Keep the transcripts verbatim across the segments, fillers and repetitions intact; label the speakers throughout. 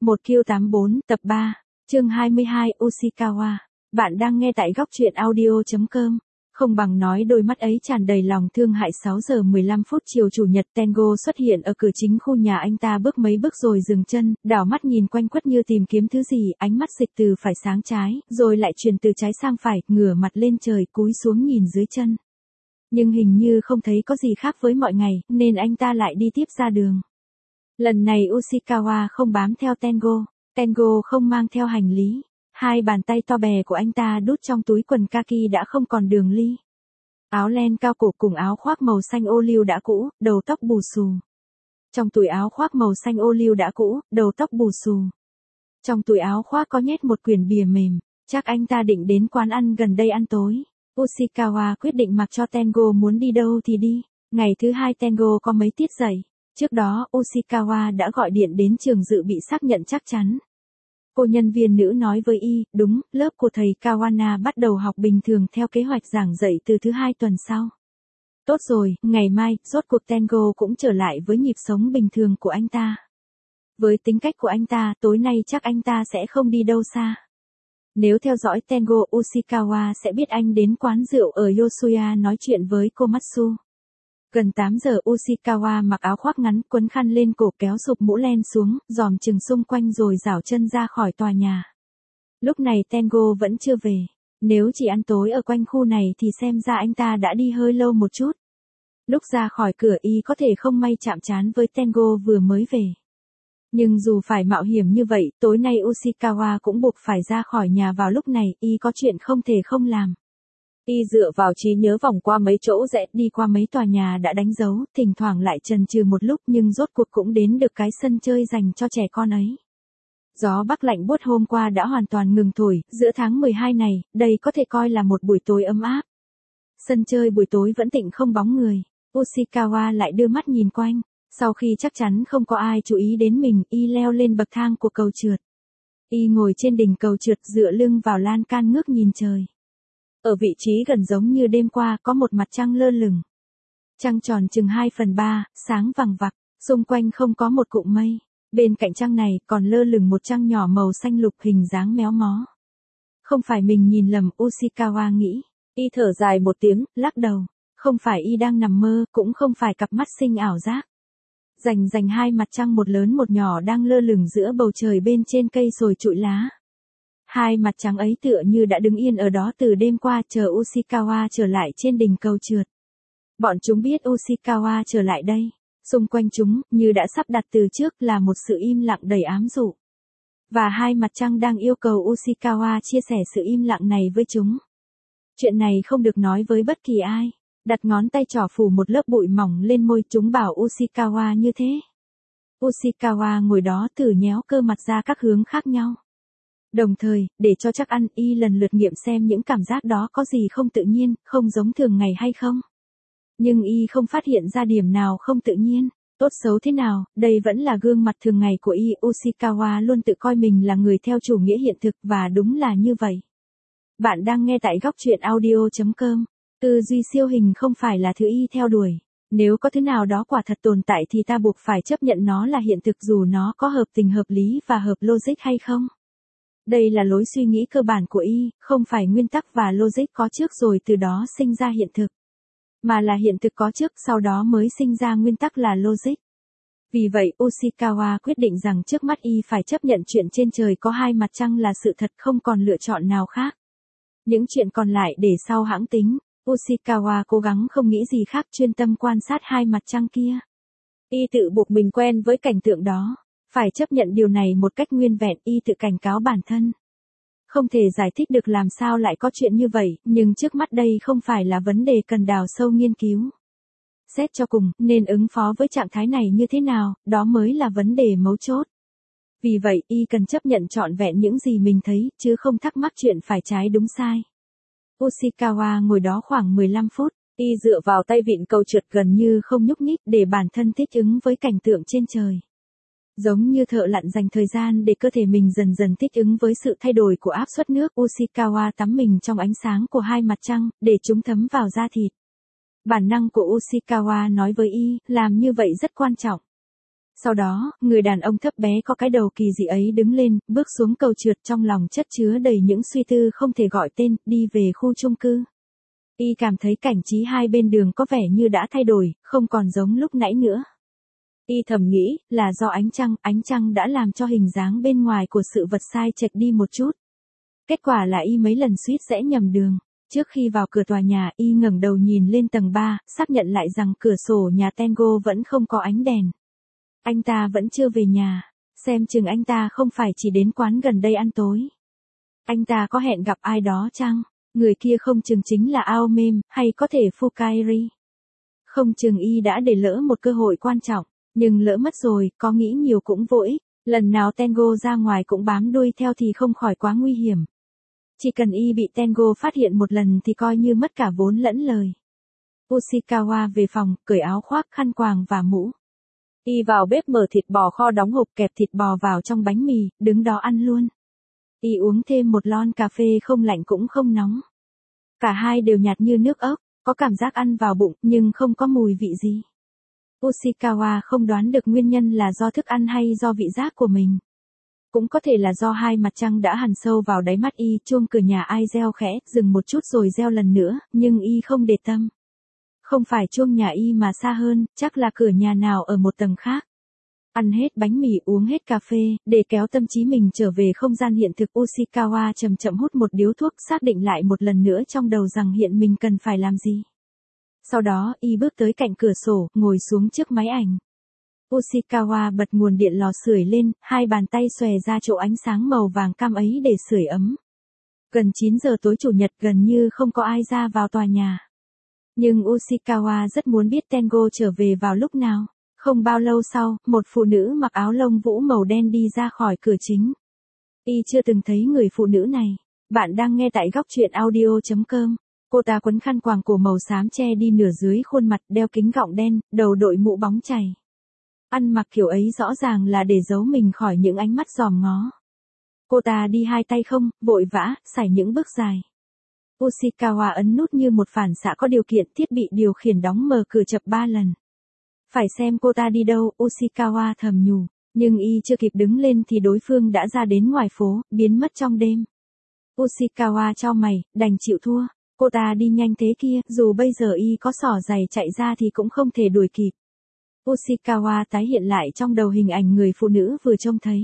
Speaker 1: một Q tám bốn tập ba, chương hai mươi hai Ushikawa. Bạn đang nghe tại góc truyện audio chấm com. Không bằng nói đôi mắt ấy tràn đầy lòng thương hại. Sáu giờ mười lăm phút chiều chủ nhật, Tengo xuất hiện ở cửa chính khu nhà anh ta, bước mấy bước rồi dừng chân, đảo mắt nhìn quanh quất như tìm kiếm thứ gì, ánh mắt dịch từ phải sang trái, rồi lại chuyển từ trái sang phải, ngửa mặt lên trời, cúi xuống nhìn dưới chân. Nhưng hình như không thấy có gì khác với mọi ngày, nên anh ta lại đi tiếp ra đường. Lần này Ushikawa không bám theo Tengo, Tengo không mang theo hành lý. Hai bàn tay to bè của anh ta đút trong túi quần kaki đã không còn đường ly. Áo len cao cổ cùng áo khoác màu xanh ô liu đã cũ, đầu tóc bù xù. Trong túi áo khoác màu xanh ô liu đã cũ, đầu tóc bù xù. Trong túi áo khoác có nhét một quyển bìa mềm, chắc anh ta định đến quán ăn gần đây ăn tối. Ushikawa quyết định mặc cho Tengo muốn đi đâu thì đi. Ngày thứ hai Tengo có mấy tiết dạy. Trước đó, Ushikawa đã gọi điện đến trường dự bị xác nhận chắc chắn. Cô nhân viên nữ nói với y, đúng, lớp của thầy Kawana bắt đầu học bình thường theo kế hoạch giảng dạy từ thứ hai tuần sau. Tốt rồi, ngày mai, rốt cuộc Tengo cũng trở lại với nhịp sống bình thường của anh ta. Với tính cách của anh ta, tối nay chắc anh ta sẽ không đi đâu xa. Nếu theo dõi Tengo, Ushikawa sẽ biết anh đến quán rượu ở Yosuya nói chuyện với Komatsu. Gần tám giờ Ushikawa mặc áo khoác ngắn, quấn khăn lên cổ, kéo sụp mũ len xuống, dòm chừng xung quanh rồi giảo chân ra khỏi tòa nhà. Lúc này Tengo vẫn chưa về. Nếu chỉ ăn tối ở quanh khu này thì xem ra anh ta đã đi hơi lâu một chút. Lúc ra khỏi cửa y có thể không may chạm trán với Tengo vừa mới về. Nhưng dù phải mạo hiểm như vậy, tối nay Ushikawa cũng buộc phải ra khỏi nhà vào lúc này, y có chuyện không thể không làm. Y dựa vào trí nhớ vòng qua mấy chỗ rẽ, đi qua mấy tòa nhà đã đánh dấu, thỉnh thoảng lại chần chừ một lúc nhưng rốt cuộc cũng đến được cái sân chơi dành cho trẻ con ấy. Gió bắc lạnh buốt hôm qua đã hoàn toàn ngừng thổi, giữa tháng mười hai này, đây có thể coi là một buổi tối ấm áp. Sân chơi buổi tối vẫn tĩnh không bóng người, Ushikawa lại đưa mắt nhìn quanh, sau khi chắc chắn không có ai chú ý đến mình, y leo lên bậc thang của cầu trượt. Y ngồi trên đỉnh cầu trượt dựa lưng vào lan can ngước nhìn trời. Ở vị trí gần giống như đêm qua có một mặt trăng lơ lửng. Trăng tròn chừng hai phần ba, sáng vằng vặc, xung quanh không có một cụm mây. Bên cạnh trăng này còn lơ lửng một trăng nhỏ màu xanh lục hình dáng méo mó. Không phải mình nhìn lầm, Ushikawa nghĩ. Y thở dài một tiếng, lắc đầu. Không phải y đang nằm mơ, cũng không phải cặp mắt sinh ảo giác. Rành rành hai mặt trăng một lớn một nhỏ đang lơ lửng giữa bầu trời bên trên cây sồi trụi lá. Hai mặt trắng ấy tựa như đã đứng yên ở đó từ đêm qua, chờ Ushikawa trở lại trên đỉnh cầu trượt. Bọn chúng biết Ushikawa trở lại đây. Xung quanh chúng, như đã sắp đặt từ trước, là một sự im lặng đầy ám dụ. Và hai mặt trăng đang yêu cầu Ushikawa chia sẻ sự im lặng này với chúng. Chuyện này không được nói với bất kỳ ai. Đặt ngón tay trỏ phủ một lớp bụi mỏng lên môi, chúng bảo Ushikawa như thế. Ushikawa ngồi đó thử nhéo cơ mặt ra các hướng khác nhau. Đồng thời, để cho chắc ăn, y lần lượt nghiệm xem những cảm giác đó có gì không tự nhiên, không giống thường ngày hay không. Nhưng y không phát hiện ra điểm nào không tự nhiên. Tốt xấu thế nào, đây vẫn là gương mặt thường ngày của y. Ushikawa luôn tự coi mình là người theo chủ nghĩa hiện thực, và đúng là như vậy. Bạn đang nghe tại góc truyện audio chấm com. Tư duy siêu hình không phải là thứ y theo đuổi. Nếu có thứ nào đó quả thật tồn tại thì ta buộc phải chấp nhận nó là hiện thực, dù nó có hợp tình hợp lý và hợp logic hay không. Đây là lối suy nghĩ cơ bản của y, không phải nguyên tắc và logic có trước rồi từ đó sinh ra hiện thực. Mà là hiện thực có trước, sau đó mới sinh ra nguyên tắc là logic. Vì vậy, Ushikawa quyết định rằng trước mắt y phải chấp nhận chuyện trên trời có hai mặt trăng là sự thật, không còn lựa chọn nào khác. Những chuyện còn lại để sau hãng tính. Ushikawa cố gắng không nghĩ gì khác, chuyên tâm quan sát hai mặt trăng kia. Y tự buộc mình quen với cảnh tượng đó. Phải chấp nhận điều này một cách nguyên vẹn, y tự cảnh cáo bản thân. Không thể giải thích được làm sao lại có chuyện như vậy, nhưng trước mắt đây không phải là vấn đề cần đào sâu nghiên cứu. Xét cho cùng, nên ứng phó với trạng thái này như thế nào, đó mới là vấn đề mấu chốt. Vì vậy, y cần chấp nhận trọn vẹn những gì mình thấy, chứ không thắc mắc chuyện phải trái đúng sai. Ushikawa ngồi đó khoảng mười lăm phút, y dựa vào tay vịn cầu trượt gần như không nhúc nhích để bản thân thích ứng với cảnh tượng trên trời. Giống như thợ lặn dành thời gian để cơ thể mình dần dần thích ứng với sự thay đổi của áp suất nước, Ushikawa tắm mình trong ánh sáng của hai mặt trăng, để chúng thấm vào da thịt. Bản năng của Ushikawa nói với y, làm như vậy rất quan trọng. Sau đó, người đàn ông thấp bé có cái đầu kỳ dị ấy đứng lên, bước xuống cầu trượt, trong lòng chất chứa đầy những suy tư không thể gọi tên, đi về khu chung cư. Y cảm thấy cảnh trí hai bên đường có vẻ như đã thay đổi, không còn giống lúc nãy nữa. Y thầm nghĩ, là do ánh trăng, ánh trăng đã làm cho hình dáng bên ngoài của sự vật sai chệch đi một chút. Kết quả là Y mấy lần suýt sẽ nhầm đường. Trước khi vào cửa tòa nhà, Y ngẩng đầu nhìn lên tầng ba, xác nhận lại rằng cửa sổ nhà Tango vẫn không có ánh đèn. Anh ta vẫn chưa về nhà, xem chừng anh ta không phải chỉ đến quán gần đây ăn tối. Anh ta có hẹn gặp ai đó chăng? Người kia không chừng chính là Aomem, hay có thể Fukairi. Không chừng Y đã để lỡ một cơ hội quan trọng, nhưng lỡ mất rồi, có nghĩ nhiều cũng vô ích. Lần nào Tango ra ngoài cũng bám đuôi theo thì không khỏi quá nguy hiểm. Chỉ cần Y bị Tango phát hiện một lần thì coi như mất cả vốn lẫn lời. Ushikawa về phòng, cởi áo khoác, khăn quàng và mũ. Y vào bếp mở thịt bò kho đóng hộp, kẹp thịt bò vào trong bánh mì, đứng đó ăn luôn. Y uống thêm một lon cà phê không lạnh cũng không nóng. Cả hai đều nhạt như nước ốc, có cảm giác ăn vào bụng nhưng không có mùi vị gì. Ushikawa không đoán được nguyên nhân là do thức ăn hay do vị giác của mình. Cũng có thể là do hai mặt trăng đã hằn sâu vào đáy mắt Y. Chuông cửa nhà ai reo khẽ, dừng một chút rồi reo lần nữa, nhưng Y không để tâm. Không phải chuông nhà Y mà xa hơn, chắc là cửa nhà nào ở một tầng khác. Ăn hết bánh mì, uống hết cà phê, để kéo tâm trí mình trở về không gian hiện thực, Ushikawa chậm chậm hút một điếu thuốc, xác định lại một lần nữa trong đầu rằng hiện mình cần phải làm gì. Sau đó, Y bước tới cạnh cửa sổ, ngồi xuống trước máy ảnh. Ushikawa bật nguồn điện lò sưởi lên, hai bàn tay xòe ra chỗ ánh sáng màu vàng cam ấy để sưởi ấm. Gần chín giờ tối chủ nhật, gần như không có ai ra vào tòa nhà. Nhưng Ushikawa rất muốn biết Tango trở về vào lúc nào. Không bao lâu sau, một phụ nữ mặc áo lông vũ màu đen đi ra khỏi cửa chính. Y chưa từng thấy người phụ nữ này. Bạn đang nghe tại góc truyện audio chấm com. Cô ta quấn khăn quàng cổ màu xám che đi nửa dưới khuôn mặt, đeo kính gọng đen, đầu đội mũ bóng chày. Ăn mặc kiểu ấy rõ ràng là để giấu mình khỏi những ánh mắt dòm ngó. Cô ta đi hai tay không, vội vã, sải những bước dài. Ushikawa ấn nút như một phản xạ có điều kiện, thiết bị điều khiển đóng mở cửa chập ba lần. Phải xem cô ta đi đâu, Ushikawa thầm nhủ, nhưng Y chưa kịp đứng lên thì đối phương đã ra đến ngoài phố, biến mất trong đêm. Ushikawa chau mày, đành chịu thua, cô ta đi nhanh thế kia, dù bây giờ Y có xỏ giày chạy ra thì cũng không thể đuổi kịp. Ushikawa tái hiện lại trong đầu hình ảnh người phụ nữ vừa trông thấy.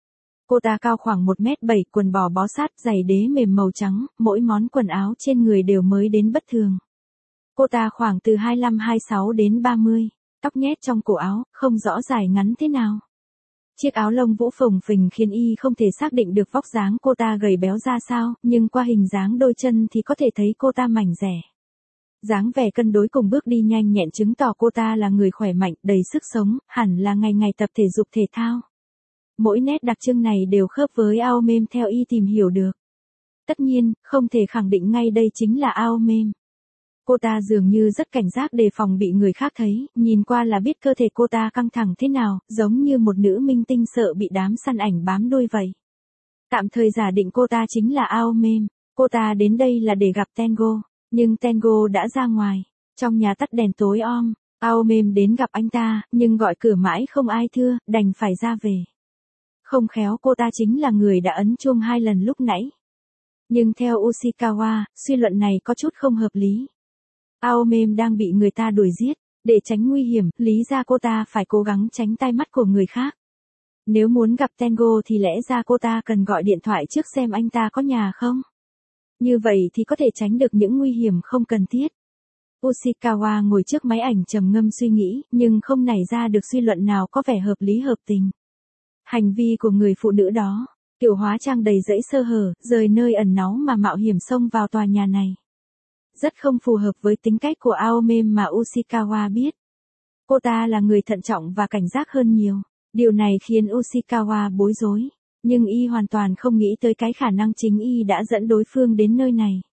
Speaker 1: Cô ta cao khoảng một mét bảy, quần bò bó sát, giày đế mềm màu trắng, mỗi món quần áo trên người đều mới đến bất thường. Cô ta khoảng từ hai mươi lăm hai mươi sáu đến ba mươi, tóc nhét trong cổ áo, không rõ dài ngắn thế nào. Chiếc áo lông vũ phồng phình khiến Y không thể xác định được vóc dáng cô ta gầy béo ra sao, nhưng qua hình dáng đôi chân thì có thể thấy cô ta mảnh dẻ. Dáng vẻ cân đối cùng bước đi nhanh nhẹn chứng tỏ cô ta là người khỏe mạnh, đầy sức sống, hẳn là ngày ngày tập thể dục thể thao. Mỗi nét đặc trưng này đều khớp với Aomem theo Y tìm hiểu được. Tất nhiên, không thể khẳng định ngay đây chính là Aomem. Cô ta dường như rất cảnh giác đề phòng bị người khác thấy, nhìn qua là biết cơ thể cô ta căng thẳng thế nào, giống như một nữ minh tinh sợ bị đám săn ảnh bám đuôi vậy. Tạm thời giả định cô ta chính là Aomem. Cô ta đến đây là để gặp Tango, nhưng Tango đã ra ngoài. Trong nhà tắt đèn tối om, Aomem đến gặp anh ta, nhưng gọi cửa mãi không ai thưa, đành phải ra về. Không khéo cô ta chính là người đã ấn chuông hai lần lúc nãy. Nhưng theo Ushikawa, suy luận này có chút không hợp lý. Aomem đang bị người ta đuổi giết, để tránh nguy hiểm, lý ra cô ta phải cố gắng tránh tai mắt của người khác. Nếu muốn gặp Tango thì lẽ ra cô ta cần gọi điện thoại trước xem anh ta có nhà không. Như vậy thì có thể tránh được những nguy hiểm không cần thiết. Ushikawa ngồi trước máy ảnh trầm ngâm suy nghĩ, nhưng không nảy ra được suy luận nào có vẻ hợp lý hợp tình. Hành vi của người phụ nữ đó, kiểu hóa trang đầy rẫy sơ hở, rời nơi ẩn náu mà mạo hiểm xông vào tòa nhà này. Rất không phù hợp với tính cách của Aomem mà Ushikawa biết. Cô ta là người thận trọng và cảnh giác hơn nhiều. Điều này khiến Ushikawa bối rối. Nhưng Y hoàn toàn không nghĩ tới cái khả năng chính Y đã dẫn đối phương đến nơi này.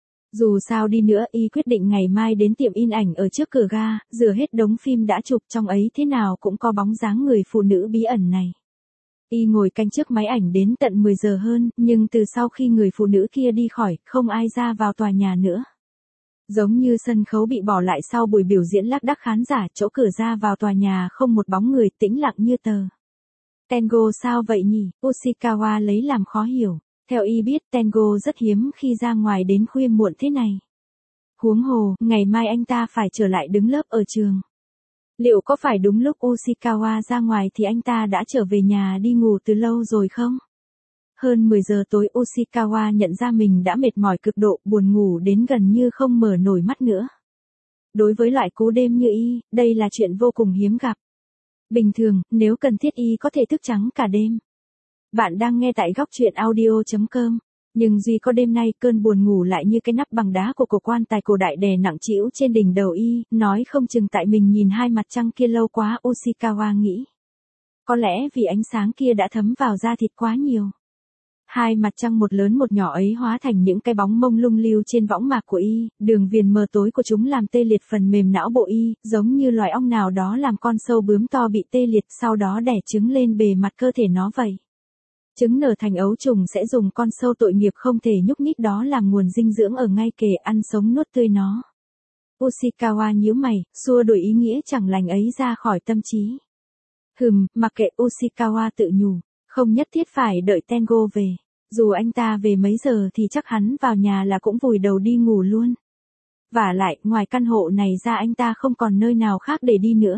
Speaker 1: Dù sao đi nữa, Y quyết định ngày mai đến tiệm in ảnh ở trước cửa ga, rửa hết đống phim đã chụp, trong ấy thế nào cũng có bóng dáng người phụ nữ bí ẩn này. Y ngồi canh trước máy ảnh đến tận mười giờ hơn, nhưng từ sau khi người phụ nữ kia đi khỏi, không ai ra vào tòa nhà nữa. Giống như sân khấu bị bỏ lại sau buổi biểu diễn lác đác khán giả, chỗ cửa ra vào tòa nhà không một bóng người, tĩnh lặng như tờ. Tengo sao vậy nhỉ? Ushikawa lấy làm khó hiểu. Theo y biết Tengo rất hiếm khi ra ngoài đến khuya muộn thế này. Huống hồ, ngày mai anh ta phải trở lại đứng lớp ở trường. Liệu có phải đúng lúc Ushikawa ra ngoài thì anh ta đã trở về nhà đi ngủ từ lâu rồi không? Hơn mười giờ tối Ushikawa nhận ra mình đã mệt mỏi cực độ, buồn ngủ đến gần như không mở nổi mắt nữa. Đối với loại cú đêm như y, đây là chuyện vô cùng hiếm gặp. Bình thường, nếu cần thiết y có thể thức trắng cả đêm. Bạn đang nghe tại góc truyện audio chấm com. Nhưng duy có đêm nay cơn buồn ngủ lại như cái nắp bằng đá của cổ quan tài cổ đại đè nặng trĩu trên đỉnh đầu y, nói không chừng tại mình nhìn hai mặt trăng kia lâu quá, Ushikawa nghĩ. Có lẽ vì ánh sáng kia đã thấm vào da thịt quá nhiều. Hai mặt trăng một lớn một nhỏ ấy hóa thành những cái bóng mông lung lưu trên võng mạc của y, đường viền mờ tối của chúng làm tê liệt phần mềm não bộ y, giống như loài ong nào đó làm con sâu bướm to bị tê liệt sau đó đẻ trứng lên bề mặt cơ thể nó vậy. Trứng nở thành ấu trùng sẽ dùng con sâu tội nghiệp không thể nhúc nhích đó làm nguồn dinh dưỡng ở ngay kề ăn sống nuốt tươi nó. Ushikawa nhíu mày, xua đuổi ý nghĩa chẳng lành ấy ra khỏi tâm trí. Hừm, mặc kệ, Ushikawa tự nhủ, không nhất thiết phải đợi Tengo về. Dù anh ta về mấy giờ thì chắc hắn vào nhà là cũng vùi đầu đi ngủ luôn. Vả lại, ngoài căn hộ này ra anh ta không còn nơi nào khác để đi nữa.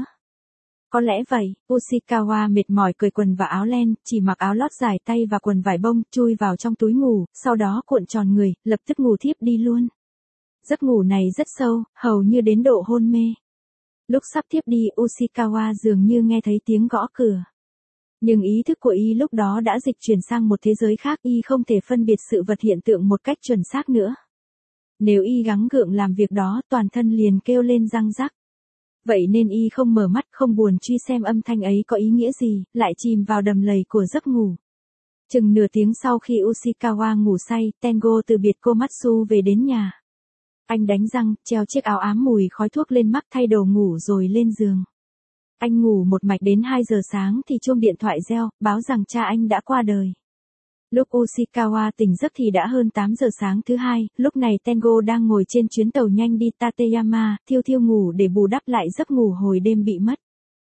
Speaker 1: Có lẽ vậy, Ushikawa mệt mỏi cởi quần và áo len, chỉ mặc áo lót dài tay và quần vải bông, chui vào trong túi ngủ, sau đó cuộn tròn người, lập tức ngủ thiếp đi luôn. Giấc ngủ này rất sâu, hầu như đến độ hôn mê. Lúc sắp thiếp đi, Ushikawa dường như nghe thấy tiếng gõ cửa. Nhưng ý thức của y lúc đó đã dịch chuyển sang một thế giới khác, y không thể phân biệt sự vật hiện tượng một cách chuẩn xác nữa. Nếu y gắng gượng làm việc đó, toàn thân liền kêu lên răng rắc. Vậy nên y không mở mắt, không buồn truy xem âm thanh ấy có ý nghĩa gì, lại chìm vào đầm lầy của giấc ngủ. Chừng nửa tiếng sau khi Ushikawa ngủ say, Tengo từ biệt Komatsu về đến nhà. Anh đánh răng, treo chiếc áo ám mùi khói thuốc lên mắt, thay đồ ngủ rồi lên giường. Anh ngủ một mạch đến hai giờ sáng thì chuông điện thoại reo, báo rằng cha anh đã qua đời. Lúc Ushikawa tỉnh giấc thì đã hơn tám giờ sáng thứ hai, lúc này Tengo đang ngồi trên chuyến tàu nhanh đi Tateyama, thiêu thiêu ngủ để bù đắp lại giấc ngủ hồi đêm bị mất.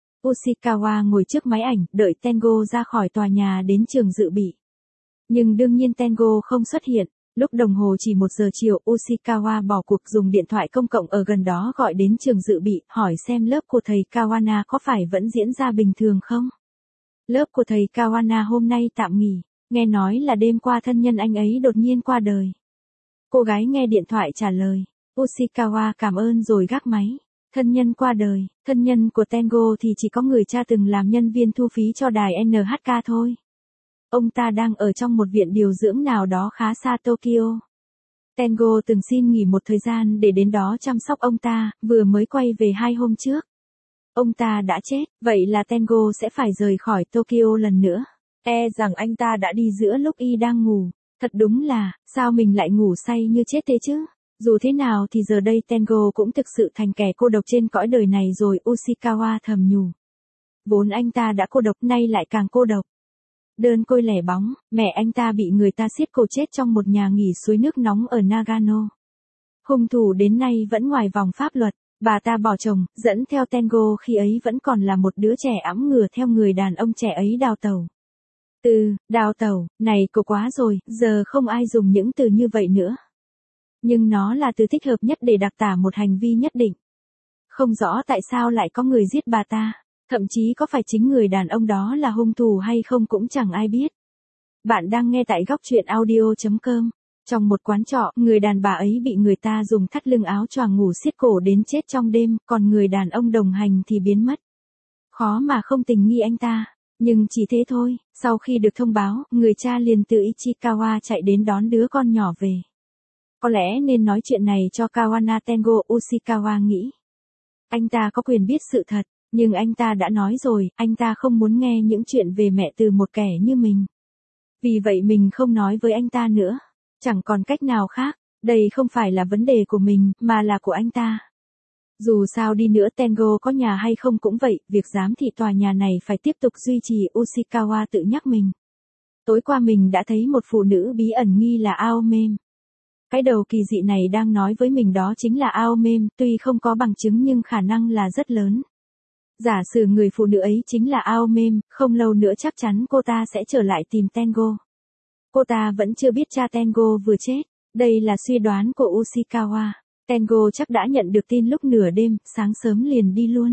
Speaker 1: Ushikawa ngồi trước máy ảnh, đợi Tengo ra khỏi tòa nhà đến trường dự bị. Nhưng đương nhiên Tengo không xuất hiện. Lúc đồng hồ chỉ một giờ chiều, Ushikawa bỏ cuộc dùng điện thoại công cộng ở gần đó gọi đến trường dự bị, hỏi xem lớp của thầy Kawana có phải vẫn diễn ra bình thường không. Lớp của thầy Kawana hôm nay tạm nghỉ, nghe nói là đêm qua thân nhân anh ấy đột nhiên qua đời. Cô gái nghe điện thoại trả lời, Ushikawa cảm ơn rồi gác máy. Thân nhân qua đời, thân nhân của Tengo thì chỉ có người cha từng làm nhân viên thu phí cho đài en hát ca thôi. Ông ta đang ở trong một viện điều dưỡng nào đó khá xa Tokyo. Tengo từng xin nghỉ một thời gian để đến đó chăm sóc ông ta, vừa mới quay về hai hôm trước. Ông ta đã chết, vậy là Tengo sẽ phải rời khỏi Tokyo lần nữa. E rằng anh ta đã đi giữa lúc y đang ngủ. Thật đúng là, sao mình lại ngủ say như chết thế chứ? Dù thế nào thì giờ đây Tengo cũng thực sự thành kẻ cô độc trên cõi đời này rồi, Ushikawa thầm nhủ. Vốn anh ta đã cô độc, nay lại càng cô độc. Đơn côi lẻ bóng, mẹ anh ta bị người ta xiết cổ chết trong một nhà nghỉ suối nước nóng ở Nagano. Hung thủ đến nay vẫn ngoài vòng pháp luật, bà ta bỏ chồng, dẫn theo Tengo khi ấy vẫn còn là một đứa trẻ ẵm ngửa theo người đàn ông trẻ ấy đào tẩu. Từ, đào tẩu, này cô quá rồi, giờ không ai dùng những từ như vậy nữa. Nhưng nó là từ thích hợp nhất để đặc tả một hành vi nhất định. Không rõ tại sao lại có người giết bà ta. Thậm chí có phải chính người đàn ông đó là hung thủ hay không cũng chẳng ai biết. Bạn đang nghe tại góc truyện audio chấm com. Trong một quán trọ, người đàn bà ấy bị người ta dùng thắt lưng áo choàng ngủ xiết cổ đến chết trong đêm, còn người đàn ông đồng hành thì biến mất. Khó mà không tình nghi anh ta. Nhưng chỉ thế thôi, sau khi được thông báo, người cha liền từ Ichikawa chạy đến đón đứa con nhỏ về. Có lẽ nên nói chuyện này cho Kawana Tengo, Ushikawa nghĩ. Anh ta có quyền biết sự thật. Nhưng anh ta đã nói rồi, anh ta không muốn nghe những chuyện về mẹ từ một kẻ như mình. Vì vậy mình không nói với anh ta nữa. Chẳng còn cách nào khác, đây không phải là vấn đề của mình, mà là của anh ta. Dù sao đi nữa Tengo có nhà hay không cũng vậy, việc giám thị tòa nhà này phải tiếp tục duy trì, Ushikawa tự nhắc mình. Tối qua mình đã thấy một phụ nữ bí ẩn nghi là Aomem. Cái đầu kỳ dị này đang nói với mình đó chính là Aomem, tuy không có bằng chứng nhưng khả năng là rất lớn. Giả sử người phụ nữ ấy chính là Aomem, không lâu nữa chắc chắn cô ta sẽ trở lại tìm Tengo. Cô ta vẫn chưa biết cha Tengo vừa chết. Đây là suy đoán của Ushikawa. Tengo chắc đã nhận được tin lúc nửa đêm, sáng sớm liền đi luôn.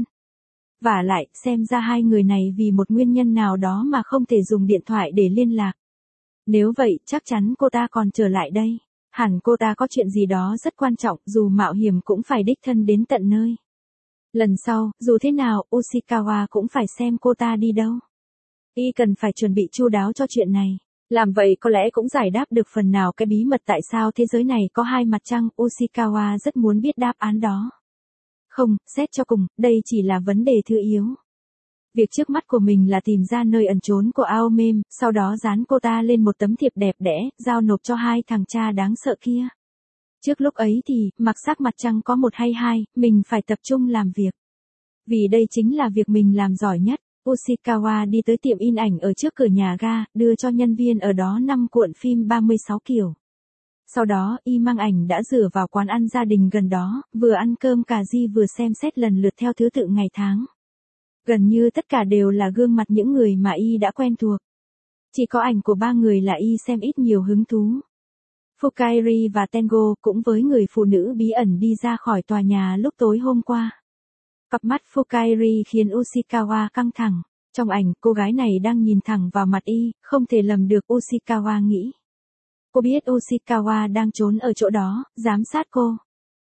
Speaker 1: Vả lại, xem ra hai người này vì một nguyên nhân nào đó mà không thể dùng điện thoại để liên lạc. Nếu vậy, chắc chắn cô ta còn trở lại đây. Hẳn cô ta có chuyện gì đó rất quan trọng, dù mạo hiểm cũng phải đích thân đến tận nơi. Lần sau, dù thế nào, Ushikawa cũng phải xem cô ta đi đâu. Y cần phải chuẩn bị chu đáo cho chuyện này. Làm vậy có lẽ cũng giải đáp được phần nào cái bí mật tại sao thế giới này có hai mặt trăng, Ushikawa rất muốn biết đáp án đó. Không, xét cho cùng, đây chỉ là vấn đề thứ yếu. Việc trước mắt của mình là tìm ra nơi ẩn trốn của Aomem, sau đó dán cô ta lên một tấm thiệp đẹp đẽ, giao nộp cho hai thằng cha đáng sợ kia. Trước lúc ấy thì, mặc sắc mặt trăng có một hay hai, mình phải tập trung làm việc. Vì đây chính là việc mình làm giỏi nhất. Ushikawa đi tới tiệm in ảnh ở trước cửa nhà ga, đưa cho nhân viên ở đó năm cuộn phim ba mươi sáu kiểu. Sau đó, y mang ảnh đã rửa vào quán ăn gia đình gần đó, vừa ăn cơm cà ri vừa xem xét lần lượt theo thứ tự ngày tháng. Gần như tất cả đều là gương mặt những người mà y đã quen thuộc. Chỉ có ảnh của ba người là y xem ít nhiều hứng thú. Fukairi và Tengo cũng với người phụ nữ bí ẩn đi ra khỏi tòa nhà lúc tối hôm qua. Cặp mắt Fukairi khiến Ushikawa căng thẳng. Trong ảnh, cô gái này đang nhìn thẳng vào mặt y, không thể lầm được, Ushikawa nghĩ. Cô biết Ushikawa đang trốn ở chỗ đó, giám sát cô.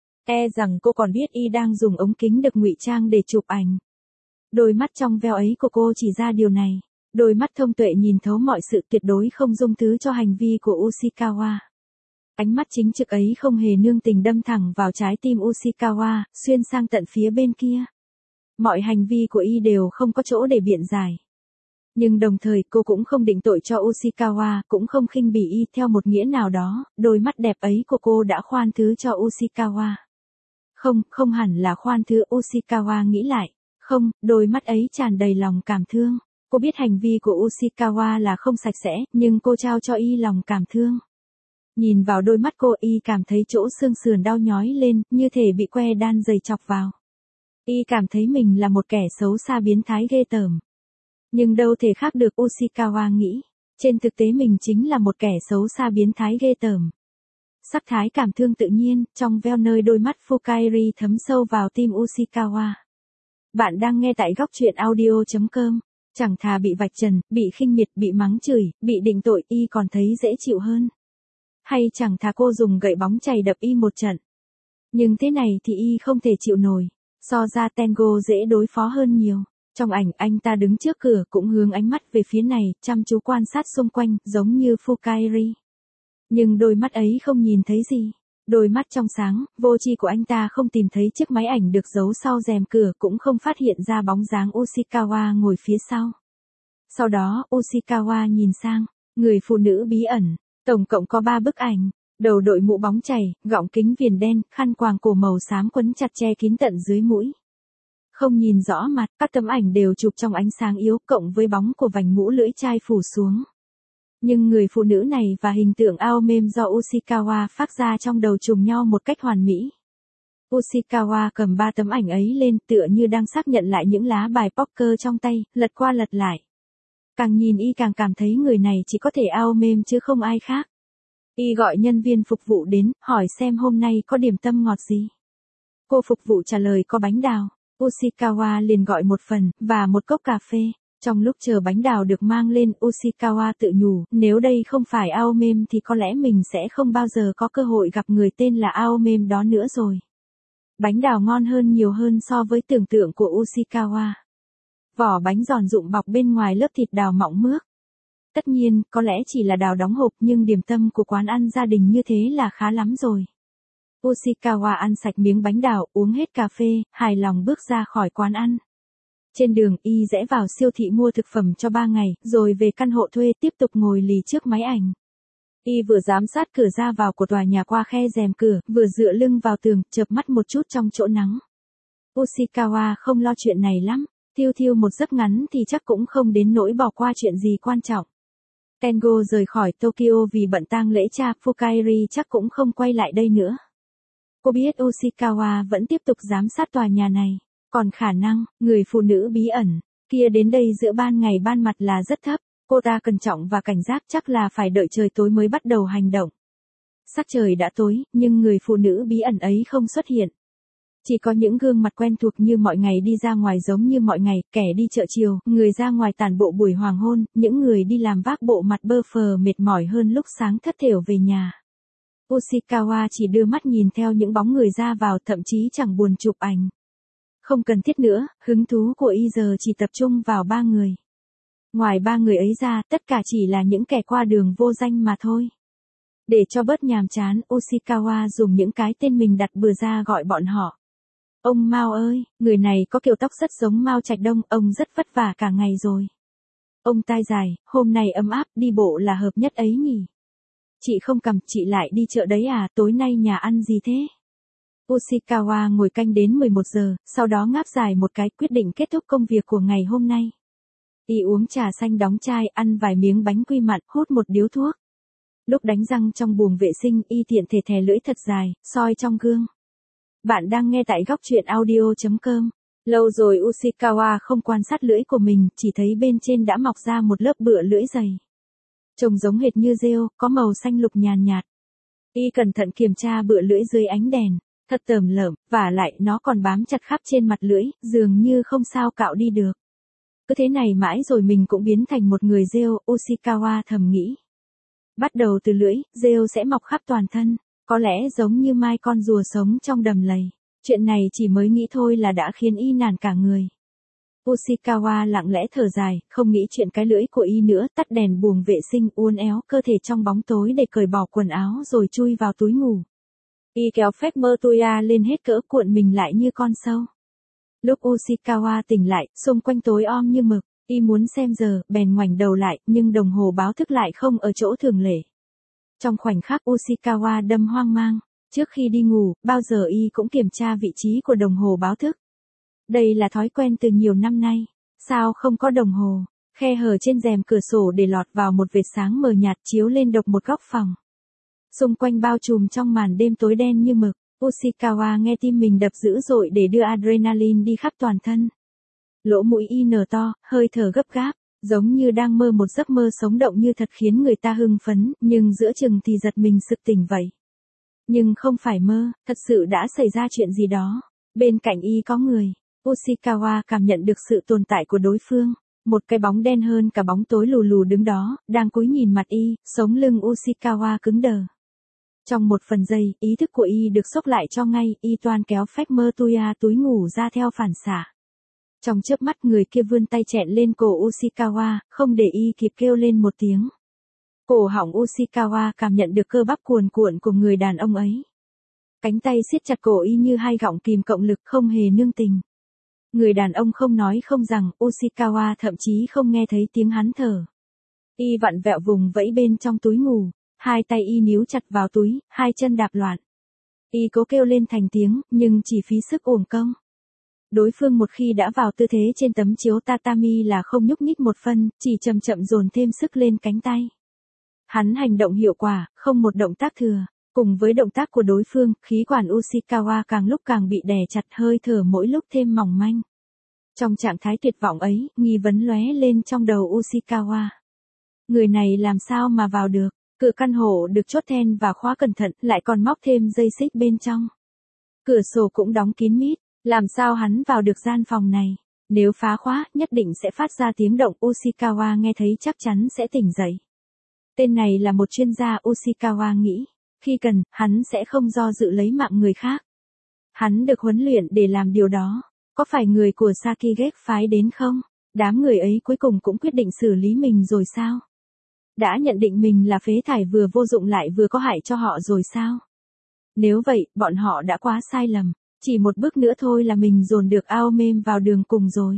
Speaker 1: E rằng cô còn biết y đang dùng ống kính được ngụy trang để chụp ảnh. Đôi mắt trong veo ấy của cô chỉ ra điều này. Đôi mắt thông tuệ nhìn thấu mọi sự, tuyệt đối không dung thứ cho hành vi của Ushikawa. Ánh mắt chính trực ấy không hề nương tình đâm thẳng vào trái tim Ushikawa, xuyên sang tận phía bên kia. Mọi hành vi của y đều không có chỗ để biện giải. Nhưng đồng thời cô cũng không định tội cho Ushikawa, cũng không khinh bỉ y theo một nghĩa nào đó, đôi mắt đẹp ấy của cô đã khoan thứ cho Ushikawa. Không, không hẳn là khoan thứ, Ushikawa nghĩ lại. Không, đôi mắt ấy tràn đầy lòng cảm thương. Cô biết hành vi của Ushikawa là không sạch sẽ, nhưng cô trao cho y lòng cảm thương. Nhìn vào đôi mắt cô, y cảm thấy chỗ xương sườn đau nhói lên, như thể bị que đan dày chọc vào. Y cảm thấy mình là một kẻ xấu xa biến thái ghê tởm. Nhưng đâu thể khác được, Ushikawa nghĩ. Trên thực tế mình chính là một kẻ xấu xa biến thái ghê tởm. Sắc thái cảm thương tự nhiên, trong veo nơi đôi mắt Fukairi thấm sâu vào tim Ushikawa. Bạn đang nghe tại góc truyện audio chấm com. Chẳng thà bị vạch trần, bị khinh miệt, bị mắng chửi, bị định tội, y còn thấy dễ chịu hơn. Hay chẳng thà cô dùng gậy bóng chày đập y một trận. Nhưng thế này thì y không thể chịu nổi. So ra Tengo dễ đối phó hơn nhiều. Trong ảnh, anh ta đứng trước cửa cũng hướng ánh mắt về phía này, chăm chú quan sát xung quanh, giống như Fukairi. Nhưng đôi mắt ấy không nhìn thấy gì. Đôi mắt trong sáng, vô tri của anh ta không tìm thấy chiếc máy ảnh được giấu sau rèm cửa, cũng không phát hiện ra bóng dáng Ushikawa ngồi phía sau. Sau đó, Ushikawa nhìn sang, người phụ nữ bí ẩn. Tổng cộng có ba bức ảnh. Đầu đội mũ bóng chày, gọng kính viền đen, khăn quàng cổ màu xám quấn chặt che kín tận dưới mũi. Không nhìn rõ mặt, các tấm ảnh đều chụp trong ánh sáng yếu, cộng với bóng của vành mũ lưỡi chai phủ xuống. Nhưng người phụ nữ này và hình tượng Aomem do Ushikawa phát ra trong đầu trùng nhau một cách hoàn mỹ. Ushikawa cầm ba tấm ảnh ấy lên, tựa như đang xác nhận lại những lá bài poker trong tay, lật qua lật lại. Càng nhìn y càng cảm thấy người này chỉ có thể Aomem chứ không ai khác. Y gọi nhân viên phục vụ đến, hỏi xem hôm nay có điểm tâm ngọt gì. Cô phục vụ trả lời có bánh đào. Ushikawa liền gọi một phần, và một cốc cà phê. Trong lúc chờ bánh đào được mang lên, Ushikawa tự nhủ, nếu đây không phải Aomem thì có lẽ mình sẽ không bao giờ có cơ hội gặp người tên là Aomem đó nữa rồi. Bánh đào ngon hơn nhiều hơn so với tưởng tượng của Ushikawa. Vỏ bánh giòn rụm bọc bên ngoài lớp thịt đào mọng mướt. Tất nhiên, có lẽ chỉ là đào đóng hộp, nhưng điểm tâm của quán ăn gia đình như thế là khá lắm rồi. Ushikawa ăn sạch miếng bánh đào, uống hết cà phê, hài lòng bước ra khỏi quán ăn. Trên đường, y rẽ vào siêu thị mua thực phẩm cho ba ngày, rồi về căn hộ thuê tiếp tục ngồi lì trước máy ảnh. Y vừa giám sát cửa ra vào của tòa nhà qua khe rèm cửa, vừa dựa lưng vào tường, chợp mắt một chút trong chỗ nắng. Ushikawa không lo chuyện này lắm, thiêu thiêu một giấc ngắn thì chắc cũng không đến nỗi bỏ qua chuyện gì quan trọng. Tengo rời khỏi Tokyo vì bận tang lễ cha, Fukairi chắc cũng không quay lại đây nữa. Cô biết Ushikawa vẫn tiếp tục giám sát tòa nhà này, còn khả năng, người phụ nữ bí ẩn, kia đến đây giữa ban ngày ban mặt là rất thấp, cô ta cẩn trọng và cảnh giác chắc là phải đợi trời tối mới bắt đầu hành động. Sắc trời đã tối, nhưng người phụ nữ bí ẩn ấy không xuất hiện. Chỉ có những gương mặt quen thuộc như mọi ngày đi ra ngoài giống như mọi ngày, kẻ đi chợ chiều, người ra ngoài tản bộ buổi hoàng hôn, những người đi làm vác bộ mặt bơ phờ mệt mỏi hơn lúc sáng thất thểu về nhà. Ushikawa chỉ đưa mắt nhìn theo những bóng người ra vào, thậm chí chẳng buồn chụp ảnh. Không cần thiết nữa, hứng thú của y giờ chỉ tập trung vào ba người. Ngoài ba người ấy ra, tất cả chỉ là những kẻ qua đường vô danh mà thôi. Để cho bớt nhàm chán, Ushikawa dùng những cái tên mình đặt bừa ra gọi bọn họ. Ông Mao ơi, người này có kiểu tóc rất giống Mao Trạch Đông, ông rất vất vả cả ngày rồi. Ông tai dài, hôm nay ấm áp, đi bộ là hợp nhất ấy nhỉ. Chị không cầm, chị lại đi chợ đấy à, tối nay nhà ăn gì thế? Ushikawa ngồi canh đến mười một giờ, sau đó ngáp dài một cái, quyết định kết thúc công việc của ngày hôm nay. Y uống trà xanh đóng chai, ăn vài miếng bánh quy mặn, hút một điếu thuốc. Lúc đánh răng trong buồng vệ sinh, y tiện thể thè lưỡi thật dài, soi trong gương. Bạn đang nghe tại góc truyện audio chấm com. Lâu rồi Ushikawa không quan sát lưỡi của mình, chỉ thấy bên trên đã mọc ra một lớp bựa lưỡi dày. Trông giống hệt như rêu, có màu xanh lục nhàn nhạt. Y cẩn thận kiểm tra bựa lưỡi dưới ánh đèn, thật tởm lởm, vả lại nó còn bám chặt khắp trên mặt lưỡi, dường như không sao cạo đi được. Cứ thế này mãi rồi mình cũng biến thành một người rêu, Ushikawa thầm nghĩ. Bắt đầu từ lưỡi, rêu sẽ mọc khắp toàn thân, có lẽ giống như mai con rùa sống trong đầm lầy. Chuyện này chỉ mới nghĩ thôi là đã khiến y nản cả người. Ushikawa lặng lẽ thở dài, không nghĩ chuyện cái lưỡi của y nữa, tắt đèn buồng vệ sinh, uốn éo cơ thể trong bóng tối để cởi bỏ quần áo rồi chui vào túi ngủ. Y kéo phép mơ Toya lên hết cỡ, cuộn mình lại như con sâu. Lúc Ushikawa tỉnh lại, xung quanh tối om như mực, y muốn xem giờ, bèn ngoảnh đầu lại, nhưng đồng hồ báo thức lại không ở chỗ thường lệ. Trong khoảnh khắc Ushikawa đâm hoang mang, trước khi đi ngủ, bao giờ y cũng kiểm tra vị trí của đồng hồ báo thức. Đây là thói quen từ nhiều năm nay, sao không có đồng hồ, khe hở trên rèm cửa sổ để lọt vào một vệt sáng mờ nhạt chiếu lên độc một góc phòng. Xung quanh bao trùm trong màn đêm tối đen như mực, Ushikawa nghe tim mình đập dữ dội để đưa adrenaline đi khắp toàn thân. Lỗ mũi y nở to, hơi thở gấp gáp, giống như đang mơ một giấc mơ sống động như thật khiến người ta hưng phấn, nhưng giữa chừng thì giật mình sực tỉnh vậy. Nhưng không phải mơ, thật sự đã xảy ra chuyện gì đó. Bên cạnh y có người. Ushikawa cảm nhận được sự tồn tại của đối phương. Một cái bóng đen hơn cả bóng tối lù lù đứng đó, đang cúi nhìn mặt y, sống lưng Ushikawa cứng đờ. Trong một phần giây, ý thức của y được xốc lại cho ngay, y toan kéo phách mơ Toya túi ngủ ra theo phản xạ. Trong chớp mắt người kia vươn tay chẹn lên cổ Ushikawa, không để y kịp kêu lên một tiếng. Cổ họng Ushikawa cảm nhận được cơ bắp cuồn cuộn của người đàn ông ấy. Cánh tay siết chặt cổ y như hai gọng kìm cộng lực không hề nương tình. Người đàn ông không nói không rằng, Ushikawa thậm chí không nghe thấy tiếng hắn thở. Y vặn vẹo vùng vẫy bên trong túi ngủ, hai tay y níu chặt vào túi, hai chân đạp loạn. Y cố kêu lên thành tiếng, nhưng chỉ phí sức uổng công. Đối phương một khi đã vào tư thế trên tấm chiếu tatami là không nhúc nhích một phân, chỉ chậm chậm dồn thêm sức lên cánh tay. Hắn hành động hiệu quả, không một động tác thừa. Cùng với động tác của đối phương, khí quản Ushikawa càng lúc càng bị đè chặt, hơi thở mỗi lúc thêm mỏng manh. Trong trạng thái tuyệt vọng ấy, nghi vấn lóe lên trong đầu Ushikawa. Người này làm sao mà vào được? Cửa căn hộ được chốt then và khóa cẩn thận, lại còn móc thêm dây xích bên trong. Cửa sổ cũng đóng kín mít, làm sao hắn vào được gian phòng này? Nếu phá khóa, nhất định sẽ phát ra tiếng động, Ushikawa nghe thấy chắc chắn sẽ tỉnh dậy. Tên này là một chuyên gia, Ushikawa nghĩ. Khi cần, hắn sẽ không do dự lấy mạng người khác. Hắn được huấn luyện để làm điều đó. Có phải người của Sakigake phái đến không? Đám người ấy cuối cùng cũng quyết định xử lý mình rồi sao? Đã nhận định mình là phế thải vừa vô dụng lại vừa có hại cho họ rồi sao? Nếu vậy, bọn họ đã quá sai lầm. Chỉ một bước nữa thôi là mình dồn được Aomem vào đường cùng rồi.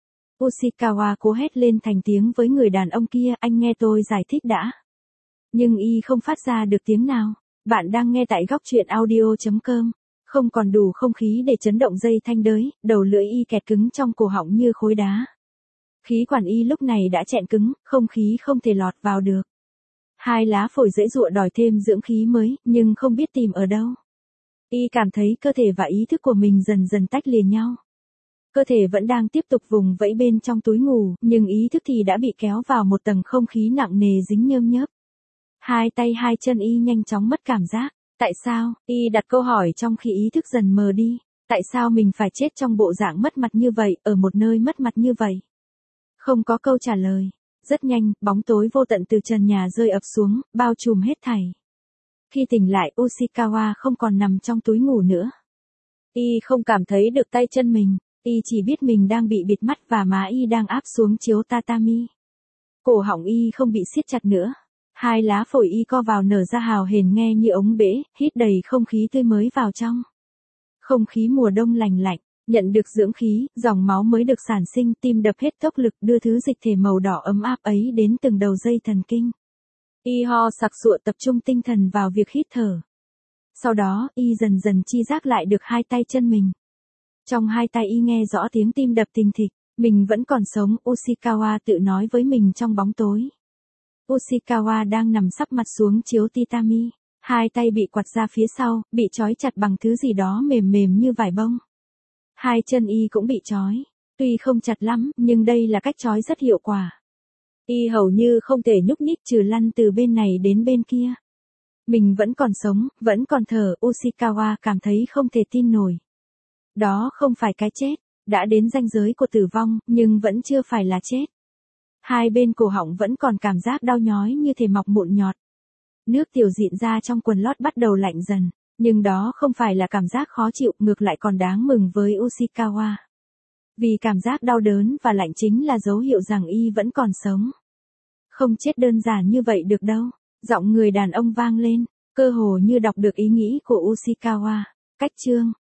Speaker 1: Ushikawa cố hét lên thành tiếng với người đàn ông kia, anh nghe tôi giải thích đã. Nhưng y không phát ra được tiếng nào. Bạn đang nghe tại góc truyện audio chấm com. Không còn đủ không khí để chấn động dây thanh đới, đầu lưỡi y kẹt cứng trong cổ họng như khối đá. Khí quản y lúc này đã chẹn cứng, không khí không thể lọt vào được. Hai lá phổi giãy giụa đòi thêm dưỡng khí mới, nhưng không biết tìm ở đâu. Y cảm thấy cơ thể và ý thức của mình dần dần tách lìa nhau. Cơ thể vẫn đang tiếp tục vùng vẫy bên trong túi ngủ, nhưng ý thức thì đã bị kéo vào một tầng không khí nặng nề dính nhơm nhớp. Hai tay hai chân y nhanh chóng mất cảm giác. Tại sao? Y đặt câu hỏi trong khi ý thức dần mờ đi. Tại sao mình phải chết trong bộ dạng mất mặt như vậy, ở một nơi mất mặt như vậy? Không có câu trả lời. Rất nhanh, bóng tối vô tận từ trần nhà rơi ập xuống, bao trùm hết thảy. Khi tỉnh lại, Ushikawa không còn nằm trong túi ngủ nữa. Y không cảm thấy được tay chân mình, y chỉ biết mình đang bị bịt mắt và má y đang áp xuống chiếu tatami. Cổ họng y không bị siết chặt nữa. Hai lá phổi y co vào nở ra hào hển nghe như ống bể, hít đầy không khí tươi mới vào trong. Không khí mùa đông lành lạnh, nhận được dưỡng khí, dòng máu mới được sản sinh, tim đập hết tốc lực đưa thứ dịch thể màu đỏ ấm áp ấy đến từng đầu dây thần kinh. Y ho sặc sụa tập trung tinh thần vào việc hít thở. Sau đó, y dần dần chi giác lại được hai tay chân mình. Trong hai tay y nghe rõ tiếng tim đập thình thịch, mình vẫn còn sống, Ushikawa tự nói với mình trong bóng tối. Ushikawa đang nằm sắp mặt xuống chiếu tatami, hai tay bị quặt ra phía sau, bị trói chặt bằng thứ gì đó mềm mềm như vải bông. Hai chân y cũng bị trói, tuy không chặt lắm, nhưng đây là cách trói rất hiệu quả. Y hầu như không thể nhúc nhích trừ lăn từ bên này đến bên kia. Mình vẫn còn sống, vẫn còn thở, Ushikawa cảm thấy không thể tin nổi. Đó không phải cái chết, đã đến ranh giới của tử vong, nhưng vẫn chưa phải là chết. Hai bên cổ họng vẫn còn cảm giác đau nhói như thể mọc mụn nhọt. Nước tiểu dịn ra trong quần lót bắt đầu lạnh dần, nhưng đó không phải là cảm giác khó chịu, ngược lại còn đáng mừng với Ushikawa. Vì cảm giác đau đớn và lạnh chính là dấu hiệu rằng y vẫn còn sống. Không chết đơn giản như vậy được đâu, giọng người đàn ông vang lên, cơ hồ như đọc được ý nghĩ của Ushikawa. Cách chương